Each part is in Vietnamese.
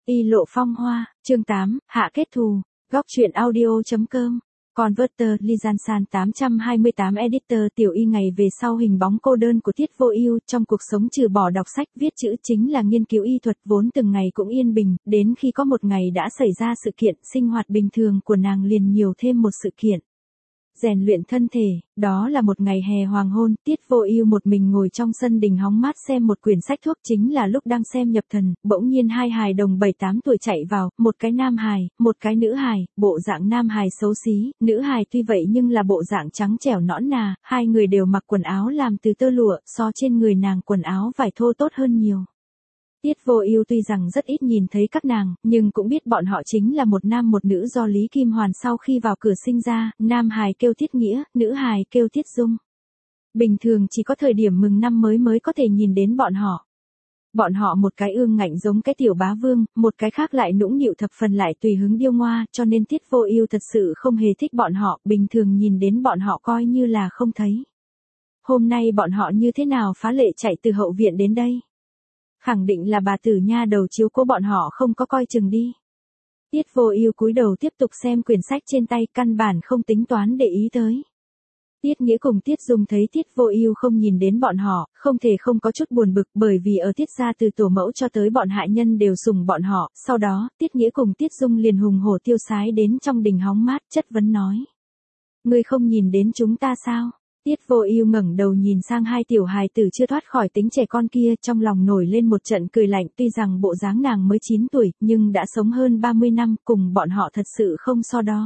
Y lộ phong hoa, chương 8, hạ kết thù, góc truyện audio.com. Converter, Lizansan 828 Editor tiểu y ngày về sau hình bóng cô đơn của Tiết Vô Ưu trong cuộc sống trừ bỏ đọc sách viết chữ chính là nghiên cứu y thuật vốn từng ngày cũng yên bình, đến khi có một ngày đã xảy ra sự kiện sinh hoạt bình thường của nàng liền nhiều thêm một sự kiện. Rèn luyện thân thể, đó là một ngày hè hoàng hôn, Tiết Vô Ưu một mình ngồi trong sân đình hóng mát xem một quyển sách thuốc chính là lúc đang xem nhập thần, bỗng nhiên hai hài đồng 7-8 tuổi chạy vào, một cái nam hài, một cái nữ hài, bộ dạng nam hài xấu xí, nữ hài tuy vậy nhưng là bộ dạng trắng trẻo nõn nà, hai người đều mặc quần áo làm từ tơ lụa, so trên người nàng quần áo vải thô tốt hơn nhiều. Tiết Vô Ưu tuy rằng rất ít nhìn thấy các nàng, nhưng cũng biết bọn họ chính là một nam một nữ do Lý Kim Hoàn sau khi vào cửa sinh ra, nam hài kêu Tiết Nghĩa, nữ hài kêu Tiết Dung. Bình thường chỉ có thời điểm mừng năm mới có thể nhìn đến bọn họ. Bọn họ một cái ương ngạnh giống cái tiểu bá vương, một cái khác lại nũng nịu thập phần lại tùy hứng điêu ngoa, cho nên Tiết Vô Ưu thật sự không hề thích bọn họ, bình thường nhìn đến bọn họ coi như là không thấy. Hôm nay bọn họ như thế nào phá lệ chạy từ hậu viện đến đây? Khẳng định là bà tử nha đầu chiếu cố bọn họ không có coi chừng đi. Tiết Vô Ưu cúi đầu tiếp tục xem quyển sách trên tay, căn bản không tính toán để ý tới. Tiết Nghĩa cùng Tiết Dung thấy Tiết Vô Ưu không nhìn đến bọn họ, không thể không có chút buồn bực, bởi vì ở Tiết gia từ tổ mẫu cho tới bọn hạ nhân đều sủng bọn họ, sau đó, Tiết Nghĩa cùng Tiết Dung liền hùng hổ tiêu sái đến trong đình hóng mát, chất vấn nói: "Ngươi không nhìn đến chúng ta sao?" Tiết Vô Ưu ngẩng đầu nhìn sang hai tiểu hài tử chưa thoát khỏi tính trẻ con kia, trong lòng nổi lên một trận cười lạnh, tuy rằng bộ dáng nàng mới 9 tuổi, nhưng đã sống hơn 30 năm, cùng bọn họ thật sự không so đo.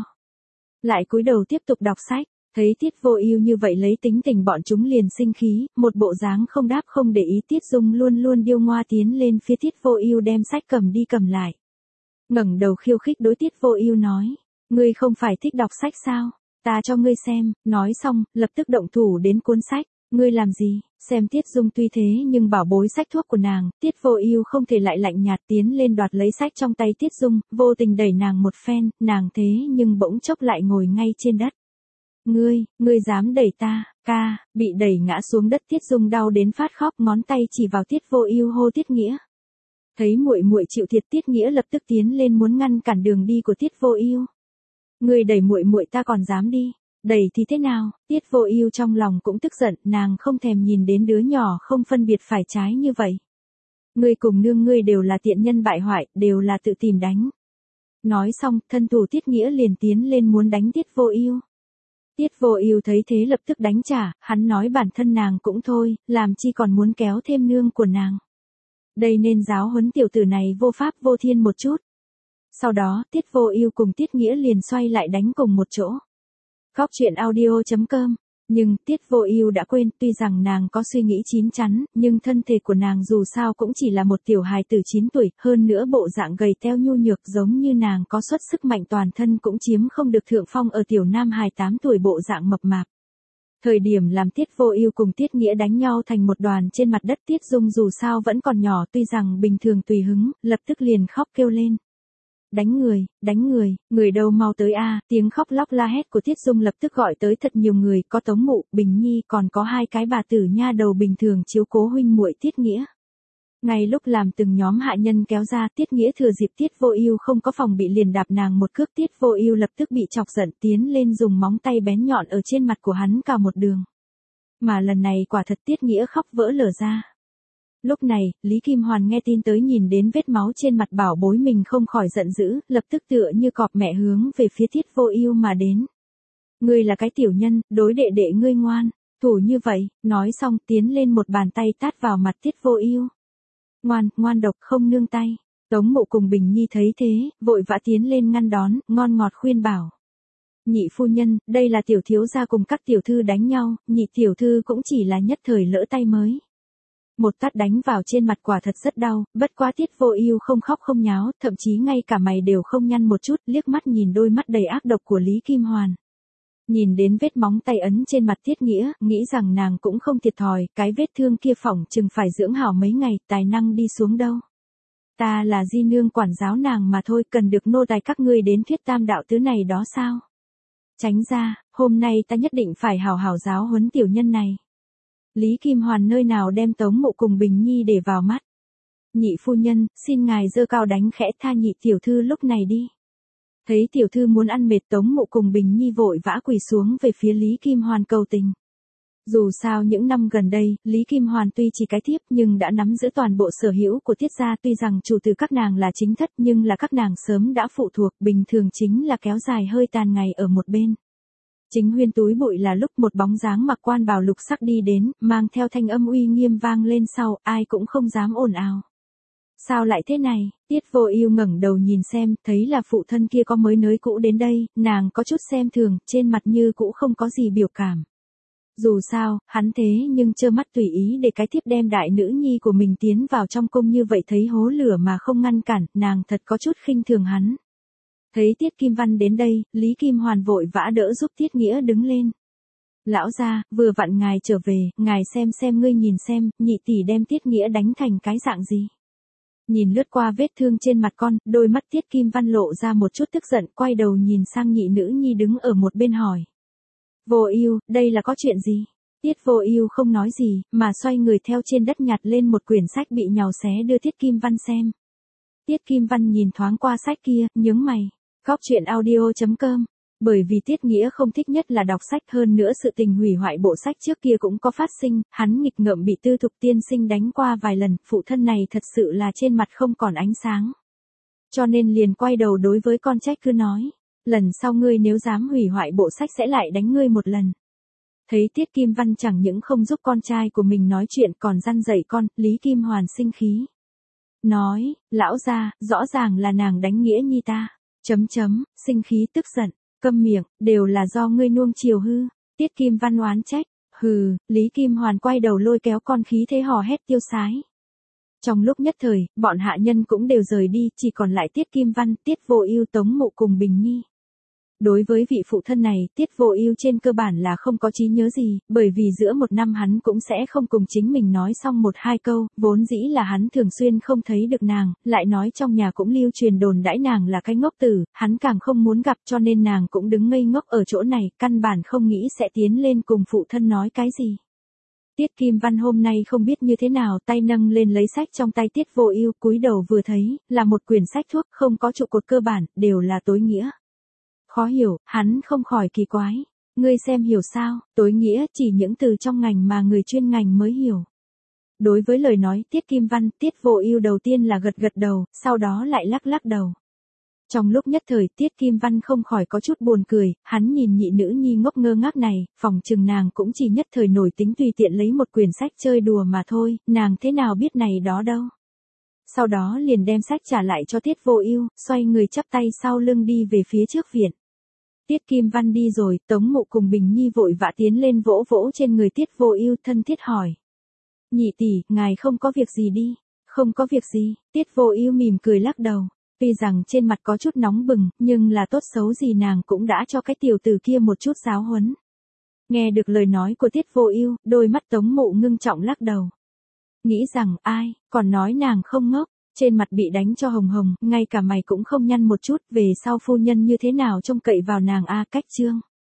Lại cúi đầu tiếp tục đọc sách, thấy Tiết Vô Ưu như vậy lấy tính tình bọn chúng liền sinh khí, một bộ dáng không đáp không để ý. Tiết Dung luôn luôn điêu ngoa tiến lên phía Tiết Vô Ưu đem sách cầm đi cầm lại. Ngẩng đầu khiêu khích đối Tiết Vô Ưu nói: "Ngươi không phải thích đọc sách sao? Ta cho ngươi xem." Nói xong, lập tức động thủ đến cuốn sách. "Ngươi làm gì?" Xem Tiết Dung tuy thế nhưng bảo bối sách thuốc của nàng, Tiết Vô Ưu không thể lại lạnh nhạt tiến lên đoạt lấy sách trong tay Tiết Dung, vô tình đẩy nàng một phen, nàng thế nhưng bỗng chốc lại ngồi ngay trên đất. Ngươi dám đẩy ta?" Ca, bị đẩy ngã xuống đất Tiết Dung đau đến phát khóc, ngón tay chỉ vào Tiết Vô Ưu hô Tiết Nghĩa. Thấy muội muội chịu thiệt, Tiết Nghĩa lập tức tiến lên muốn ngăn cản đường đi của Tiết Vô Ưu. "Ngươi đẩy muội muội ta còn dám đi? Đẩy thì thế nào?" Tiết Vô Ưu trong lòng cũng tức giận, nàng không thèm nhìn đến đứa nhỏ không phân biệt phải trái như vậy. "Ngươi cùng nương ngươi đều là tiện nhân bại hoại, đều là tự tìm đánh." Nói xong, thân thủ Tiết Nghĩa liền tiến lên muốn đánh Tiết Vô Ưu. Tiết Vô Ưu thấy thế lập tức đánh trả, hắn nói bản thân nàng cũng thôi, làm chi còn muốn kéo thêm nương của nàng. Đây nên giáo huấn tiểu tử này vô pháp vô thiên một chút. Sau đó, Tiết Vô Ưu cùng Tiết Nghĩa liền xoay lại đánh cùng một chỗ. Góc truyện audio.com. Nhưng Tiết Vô Ưu đã quên, tuy rằng nàng có suy nghĩ chín chắn, nhưng thân thể của nàng dù sao cũng chỉ là một tiểu hài tử 9 tuổi, hơn nữa bộ dạng gầy teo nhu nhược giống như nàng có xuất sức mạnh toàn thân cũng chiếm không được thượng phong ở tiểu nam hài 8 tuổi bộ dạng mập mạp. Thời điểm làm Tiết Vô Ưu cùng Tiết Nghĩa đánh nhau thành một đoàn trên mặt đất, Tiết Dung dù sao vẫn còn nhỏ, tuy rằng bình thường tùy hứng, lập tức liền khóc kêu lên: đánh người đâu mau tới a." Tiếng khóc lóc la hét của Tiết Dung lập tức gọi tới thật nhiều người, có Tống Mụ, Bình Nhi, còn có hai cái bà tử nha đầu bình thường chiếu cố huynh muội Tiết Nghĩa. Ngay lúc làm từng nhóm hạ nhân kéo ra, Tiết Nghĩa thừa dịp Tiết Vô Ưu không có phòng bị liền đạp nàng một cước, Tiết Vô Ưu lập tức bị chọc giận tiến lên dùng móng tay bén nhọn ở trên mặt của hắn cào một đường. Mà lần này quả thật Tiết Nghĩa khóc vỡ lở ra. Lúc này, Lý Kim Hoàn nghe tin tới nhìn đến vết máu trên mặt bảo bối mình không khỏi giận dữ, lập tức tựa như cọp mẹ hướng về phía Tiết Vô Ưu mà đến. "Ngươi là cái tiểu nhân, đối đệ đệ ngươi ngoan, thủ như vậy." Nói xong tiến lên một bàn tay tát vào mặt Tiết Vô Ưu. Ngoan độc không nương tay." Tống Mộ cùng Bình Nhi thấy thế, vội vã tiến lên ngăn đón, ngon ngọt khuyên bảo: "Nhị phu nhân, đây là tiểu thiếu gia cùng các tiểu thư đánh nhau, nhị tiểu thư cũng chỉ là nhất thời lỡ tay mới." Một tát đánh vào trên mặt quả thật rất đau, bất quá Tiết Vô Ưu không khóc không nháo, thậm chí ngay cả mày đều không nhăn một chút, liếc mắt nhìn đôi mắt đầy ác độc của Lý Kim Hoàn. Nhìn đến vết móng tay ấn trên mặt Tiết Nghĩa, nghĩ rằng nàng cũng không thiệt thòi, cái vết thương kia phỏng chừng phải dưỡng hảo mấy ngày, tài năng đi xuống đâu. "Ta là di nương quản giáo nàng mà thôi, cần được nô tài các ngươi đến thuyết tam đạo tứ này đó sao? Tránh ra, hôm nay ta nhất định phải hảo hảo giáo huấn tiểu nhân này." Lý Kim Hoàn nơi nào đem Tống Mộ cùng Bình Nhi để vào mắt. Nhị phu nhân, xin ngài giơ cao đánh khẽ tha nhị tiểu thư lúc này đi. Thấy tiểu thư muốn ăn mệt, Tống Mộ cùng Bình Nhi vội vã quỳ xuống về phía Lý Kim Hoàn cầu tình. Dù sao những năm gần đây, Lý Kim Hoàn tuy chỉ cái thiếp nhưng đã nắm giữ toàn bộ sở hữu của Tiết gia, tuy rằng chủ tử các nàng là chính thất nhưng là các nàng sớm đã phụ thuộc, bình thường chính là kéo dài hơi tàn ngày ở một bên. Chính huyên túi bụi là lúc một bóng dáng mặc quan bào lục sắc đi đến, mang theo thanh âm uy nghiêm vang lên sau, ai cũng không dám ồn ào. Sao lại thế này? Tiết Vô Ưu ngẩng đầu nhìn xem, thấy là phụ thân kia có mới nới cũ đến đây, nàng có chút xem thường, trên mặt như cũ không có gì biểu cảm. Dù sao, hắn thế nhưng trơ mắt tùy ý để cái thiếp đem đại nữ nhi của mình tiến vào trong cung như vậy, thấy hố lửa mà không ngăn cản, nàng thật có chút khinh thường hắn. Thấy Tiết Kim Văn đến đây, Lý Kim Hoàn vội vã đỡ giúp Tiết Nghĩa đứng lên. Lão gia, vừa vặn ngài trở về, ngài xem ngươi nhìn xem, nhị tỷ đem Tiết Nghĩa đánh thành cái dạng gì. Nhìn lướt qua vết thương trên mặt con, đôi mắt Tiết Kim Văn lộ ra một chút tức giận, quay đầu nhìn sang nhị nữ nhi đứng ở một bên hỏi. Vô Ưu, đây là có chuyện gì? Tiết Vô Ưu không nói gì, mà xoay người theo trên đất nhặt lên một quyển sách bị nhàu xé đưa Tiết Kim Văn xem. Tiết Kim Văn nhìn thoáng qua sách kia, nhướng mày. Góc truyện audio.com. Bởi vì Tiết Nghĩa không thích nhất là đọc sách, hơn nữa sự tình hủy hoại bộ sách trước kia cũng có phát sinh, hắn nghịch ngợm bị Tư Thục tiên sinh đánh qua vài lần, phụ thân này thật sự là trên mặt không còn ánh sáng. Cho nên liền quay đầu đối với con trách cứ nói, lần sau ngươi nếu dám hủy hoại bộ sách sẽ lại đánh ngươi một lần. Thấy Tiết Kim Văn chẳng những không giúp con trai của mình nói chuyện còn răn dạy con, Lý Kim Hoàn sinh khí. Nói, lão gia, rõ ràng là nàng đánh Nghĩa nhi ta. Sinh khí tức giận, câm miệng, đều là do ngươi nuông chiều hư. Tiết Kim Văn oán trách, hừ, Lý Kim Hoàn quay đầu lôi kéo con khí thế hò hét tiêu sái. Trong lúc nhất thời, bọn hạ nhân cũng đều rời đi, chỉ còn lại Tiết Kim Văn, Tiết Vô Ưu, Tống Mộ cùng Bình Nhi. Đối với vị phụ thân này, Tiết Vô Ưu trên cơ bản là không có trí nhớ gì, bởi vì giữa một năm hắn cũng sẽ không cùng chính mình nói xong một hai câu, vốn dĩ là hắn thường xuyên không thấy được nàng, lại nói trong nhà cũng lưu truyền đồn đãi nàng là cái ngốc tử, hắn càng không muốn gặp, cho nên nàng cũng đứng ngây ngốc ở chỗ này, căn bản không nghĩ sẽ tiến lên cùng phụ thân nói cái gì. Tiết Kim Văn hôm nay không biết như thế nào, tay nâng lên lấy sách trong tay Tiết Vô Ưu, cúi đầu vừa thấy, là một quyển sách thuốc, không có trụ cột cơ bản, đều là tối nghĩa. Khó hiểu, hắn không khỏi kỳ quái. Ngươi xem hiểu sao, tối nghĩa chỉ những từ trong ngành mà người chuyên ngành mới hiểu. Đối với lời nói Tiết Kim Văn, Tiết Vô Ưu đầu tiên là gật gật đầu, sau đó lại lắc lắc đầu. Trong lúc nhất thời Tiết Kim Văn không khỏi có chút buồn cười, hắn nhìn nhị nữ nhi ngốc ngơ ngác này, phỏng chừng nàng cũng chỉ nhất thời nổi tính tùy tiện lấy một quyển sách chơi đùa mà thôi, nàng thế nào biết này đó đâu. Sau đó liền đem sách trả lại cho Tiết Vô Ưu, xoay người chắp tay sau lưng đi về phía trước viện. Tiết Kim Văn đi rồi, Tống Mộ cùng Bình Nhi vội vã tiến lên vỗ vỗ trên người Tiết Vô Ưu, thân thiết hỏi. Nhị tỷ, ngài không có việc gì đi? Không có việc gì, Tiết Vô Ưu mỉm cười lắc đầu. Tuy rằng trên mặt có chút nóng bừng, nhưng là tốt xấu gì nàng cũng đã cho cái tiểu tử kia một chút giáo huấn. Nghe được lời nói của Tiết Vô Ưu, đôi mắt Tống Mộ ngưng trọng lắc đầu. Nghĩ rằng, ai, còn nói nàng không ngốc. Trên mặt bị đánh cho hồng hồng, ngay cả mày cũng không nhăn một chút, về sau phu nhân như thế nào trông cậy vào nàng a. Cách chương.